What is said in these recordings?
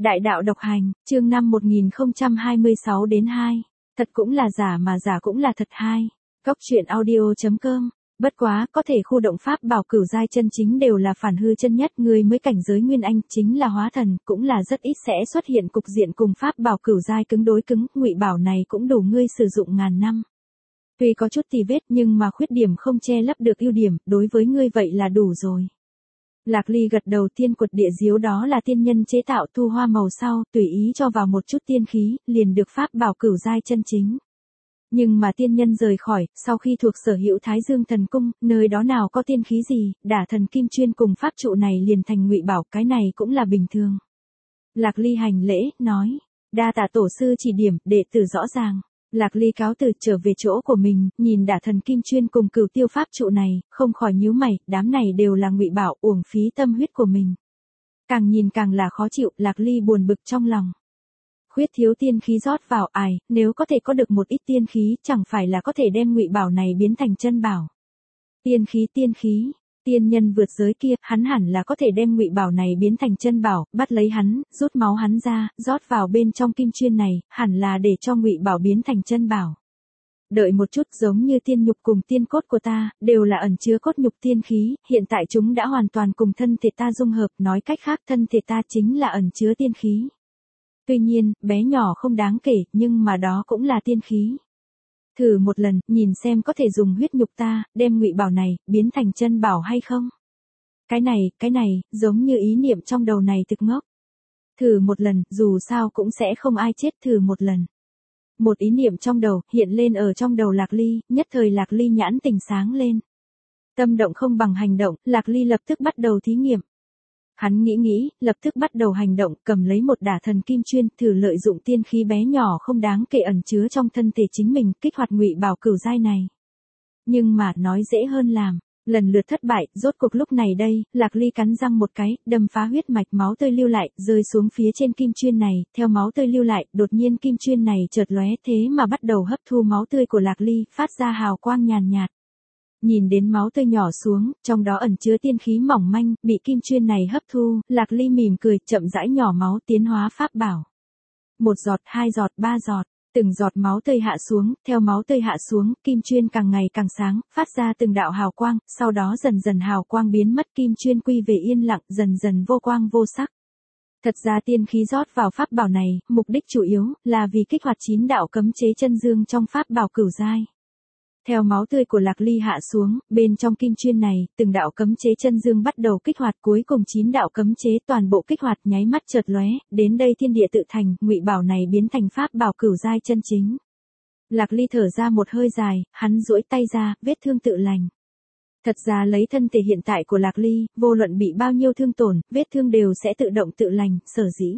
Đại đạo độc hành, chương 5 1026 đến 2. Thật cũng là giả mà giả cũng là thật 2. Góc truyện audio.com. Bất quá, có thể khu động pháp bảo cửu giai chân chính đều là phản hư chân nhất, người mới cảnh giới nguyên anh, chính là hóa thần, cũng là rất ít sẽ xuất hiện cục diện cùng pháp bảo cửu giai cứng đối cứng, ngụy bảo này cũng đủ ngươi sử dụng ngàn năm. Tuy có chút tì vết nhưng mà khuyết điểm không che lấp được ưu điểm, đối với ngươi vậy là đủ rồi. Lạc Ly gật đầu, tiên quật địa diếu đó là tiên nhân chế tạo, thu hoa màu sau, tùy ý cho vào một chút tiên khí, liền được pháp bảo cửu giai chân chính. Nhưng mà tiên nhân rời khỏi, sau khi thuộc sở hữu Thái Dương thần cung, nơi đó nào có tiên khí gì, đả thần kim chuyên cùng pháp trụ này liền thành ngụy bảo, cái này cũng là bình thường. Lạc Ly hành lễ, nói, đa tạ tổ sư chỉ điểm, đệ tử rõ ràng. Lạc Ly cáo từ trở về chỗ của mình, nhìn đả thần kim chuyên cùng cửu tiêu pháp trụ này, không khỏi nhíu mày, đám này đều là ngụy bảo, uổng phí tâm huyết của mình. Càng nhìn càng là khó chịu, Lạc Ly buồn bực trong lòng. Khuyết thiếu tiên khí rót vào, nếu có thể có được một ít tiên khí, chẳng phải là có thể đem ngụy bảo này biến thành chân bảo. Tiên khí, tiên nhân vượt giới kia, hắn hẳn là có thể đem ngụy bảo này biến thành chân bảo, bắt lấy hắn, rút máu hắn ra, rót vào bên trong kim chuyên này, hẳn là để cho ngụy bảo biến thành chân bảo. Đợi một chút, giống như tiên nhục cùng tiên cốt của ta, đều là ẩn chứa cốt nhục tiên khí, hiện tại chúng đã hoàn toàn cùng thân thể ta dung hợp, nói cách khác thân thể ta chính là ẩn chứa tiên khí. Tuy nhiên, bé nhỏ không đáng kể, nhưng mà đó cũng là tiên khí. Thử một lần, nhìn xem có thể dùng huyết nhục ta, đem ngụy bảo này, biến thành chân bảo hay không? Cái này, giống như ý niệm trong đầu này thực ngốc. Thử một lần, dù sao cũng sẽ không ai chết, thử một lần. Một ý niệm trong đầu, hiện lên ở trong đầu Lạc Ly, nhất thời Lạc Ly nhãn tỉnh sáng lên. Tâm động không bằng hành động, Lạc Ly lập tức bắt đầu thí nghiệm. Hắn nghĩ, lập tức bắt đầu hành động, cầm lấy một đả thần kim chuyên, thử lợi dụng tiên khí bé nhỏ không đáng kể ẩn chứa trong thân thể chính mình, kích hoạt ngụy bảo cửu giai này. Nhưng mà, nói dễ hơn làm, lần lượt thất bại, rốt cuộc lúc này đây, Lạc Ly cắn răng một cái, đâm phá huyết mạch, máu tươi lưu lại, rơi xuống phía trên kim chuyên này, theo máu tươi lưu lại, đột nhiên kim chuyên này chợt lóe, thế mà bắt đầu hấp thu máu tươi của Lạc Ly, phát ra hào quang nhàn nhạt. Nhìn đến máu tươi nhỏ xuống, trong đó ẩn chứa tiên khí mỏng manh, bị kim chuyên này hấp thu, Lạc Ly mỉm cười, chậm rãi nhỏ máu tiến hóa pháp bảo. 1 giọt, 2 giọt, 3 giọt, từng giọt máu tươi hạ xuống, theo máu tươi hạ xuống, kim chuyên càng ngày càng sáng, phát ra từng đạo hào quang, sau đó dần dần hào quang biến mất, kim chuyên quy về yên lặng, dần dần vô quang vô sắc. Thật ra tiên khí rót vào pháp bảo này, mục đích chủ yếu là vì kích hoạt 9 đạo cấm chế chân dương trong pháp bảo cửu giai. Theo máu tươi của Lạc Ly hạ xuống, bên trong kim chuyên này, từng đạo cấm chế chân dương bắt đầu kích hoạt, cuối cùng 9 đạo cấm chế toàn bộ kích hoạt, nháy mắt chợt lóe, đến đây thiên địa tự thành, ngụy bảo này biến thành pháp bảo cửu giai chân chính. Lạc Ly thở ra một hơi dài, hắn duỗi tay ra, vết thương tự lành. Thật ra lấy thân thể hiện tại của Lạc Ly, vô luận bị bao nhiêu thương tổn, vết thương đều sẽ tự động tự lành, sở dĩ.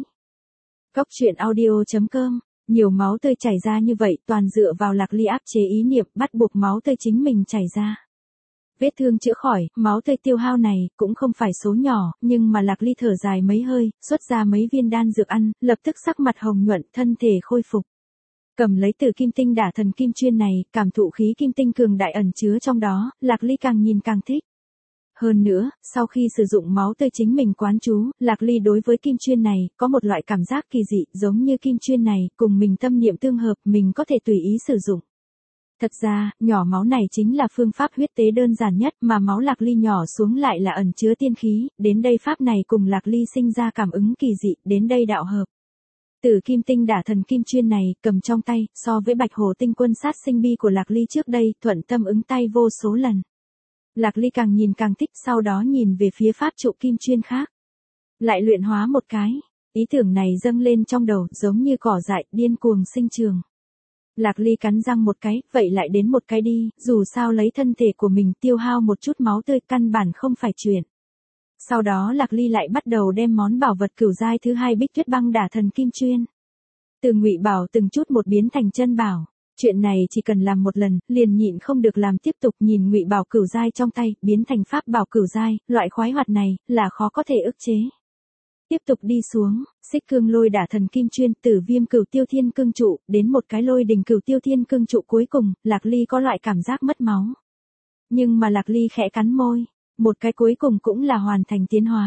Góc truyện audio.com. Nhiều máu tươi chảy ra như vậy, toàn dựa vào Lạc Ly áp chế ý niệm, bắt buộc máu tươi chính mình chảy ra. Vết thương chữa khỏi, máu tươi tiêu hao này, cũng không phải số nhỏ, nhưng mà Lạc Ly thở dài mấy hơi, xuất ra mấy viên đan dược ăn, lập tức sắc mặt hồng nhuận, thân thể khôi phục. Cầm lấy từ kim tinh đả thần kim chuyên này, cảm thụ khí kim tinh cường đại ẩn chứa trong đó, Lạc Ly càng nhìn càng thích. Hơn nữa, sau khi sử dụng máu tươi chính mình quán chú, Lạc Ly đối với kim chuyên này, có một loại cảm giác kỳ dị, giống như kim chuyên này, cùng mình tâm niệm tương hợp, mình có thể tùy ý sử dụng. Thật ra, nhỏ máu này chính là phương pháp huyết tế đơn giản nhất, mà máu Lạc Ly nhỏ xuống lại là ẩn chứa tiên khí, đến đây pháp này cùng Lạc Ly sinh ra cảm ứng kỳ dị, đến đây đạo hợp. Từ kim tinh đả thần kim chuyên này, cầm trong tay, so với bạch hồ tinh quân sát sinh bi của Lạc Ly trước đây, thuận tâm ứng tay vô số lần. Lạc Ly càng nhìn càng thích, sau đó nhìn về phía pháp trụ kim chuyên khác. Lại luyện hóa một cái, ý tưởng này dâng lên trong đầu, giống như cỏ dại, điên cuồng sinh trường. Lạc Ly cắn răng một cái, vậy lại đến một cái đi, dù sao lấy thân thể của mình tiêu hao một chút máu tươi, căn bản không phải chuyện. Sau đó Lạc Ly lại bắt đầu đem món bảo vật cửu giai thứ 2 Bích Tuyết Băng đả thần kim chuyên. Từ ngụy bảo từng chút một biến thành chân bảo. Chuyện này chỉ cần làm một lần, liền nhịn không được làm tiếp tục, nhìn ngụy bảo cửu giai trong tay, biến thành pháp bảo cửu giai, loại khoái hoạt này, là khó có thể ức chế. Tiếp tục đi xuống, xích cương lôi đả thần kim chuyên, tử viêm cửu tiêu thiên cương trụ, đến một cái lôi đình cửu tiêu thiên cương trụ cuối cùng, Lạc Ly có loại cảm giác mất máu. Nhưng mà Lạc Ly khẽ cắn môi, một cái cuối cùng cũng là hoàn thành tiến hóa.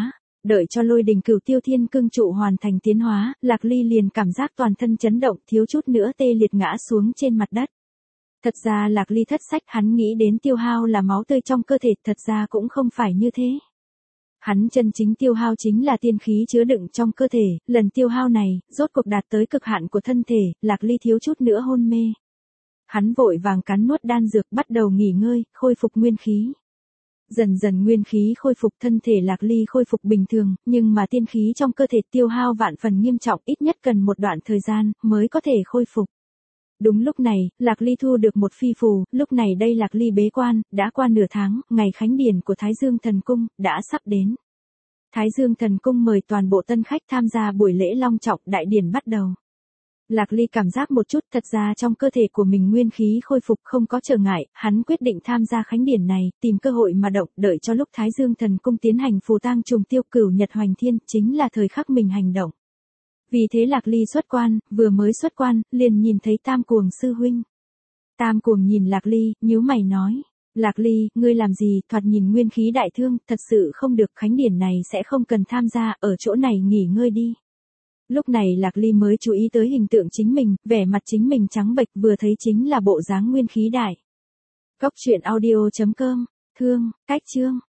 đợi cho Lôi Đình Cửu Tiêu Thiên Cương trụ hoàn thành tiến hóa, Lạc Ly liền cảm giác toàn thân chấn động, thiếu chút nữa tê liệt ngã xuống trên mặt đất. Thật ra Lạc Ly thất sách, hắn nghĩ đến tiêu hao là máu tươi trong cơ thể, thật ra cũng không phải như thế. Hắn chân chính tiêu hao chính là tiên khí chứa đựng trong cơ thể, lần tiêu hao này, rốt cuộc đạt tới cực hạn của thân thể, Lạc Ly thiếu chút nữa hôn mê. Hắn vội vàng cắn nuốt đan dược, bắt đầu nghỉ ngơi, khôi phục nguyên khí. Dần dần nguyên khí khôi phục, thân thể Lạc Ly khôi phục bình thường, nhưng mà tiên khí trong cơ thể tiêu hao vạn phần nghiêm trọng, ít nhất cần một đoạn thời gian mới có thể khôi phục. Đúng lúc này, Lạc Ly thu được một phi phù, lúc này đây Lạc Ly bế quan, đã qua nửa tháng, ngày khánh điển của Thái Dương Thần Cung đã sắp đến. Thái Dương Thần Cung mời toàn bộ tân khách tham gia buổi lễ long trọng, đại điển bắt đầu. Lạc Ly cảm giác một chút, thật ra trong cơ thể của mình nguyên khí khôi phục không có trở ngại, hắn quyết định tham gia khánh điển này, tìm cơ hội mà động, đợi cho lúc Thái Dương Thần Cung tiến hành phù tang trùng tiêu cửu nhật hoành thiên, chính là thời khắc mình hành động. Vì thế Lạc Ly xuất quan, vừa mới xuất quan, liền nhìn thấy Tam Cuồng sư huynh. Tam Cuồng nhìn Lạc Ly, nhíu mày nói, Lạc Ly, ngươi làm gì, thoạt nhìn nguyên khí đại thương, thật sự không được, khánh điển này sẽ không cần tham gia, ở chỗ này nghỉ ngơi đi. Lúc này Lạc Ly mới chú ý tới hình tượng chính mình, vẻ mặt chính mình trắng bệch, vừa thấy chính là bộ dáng nguyên khí đại. Góc truyện audio.com, thương, cách chương.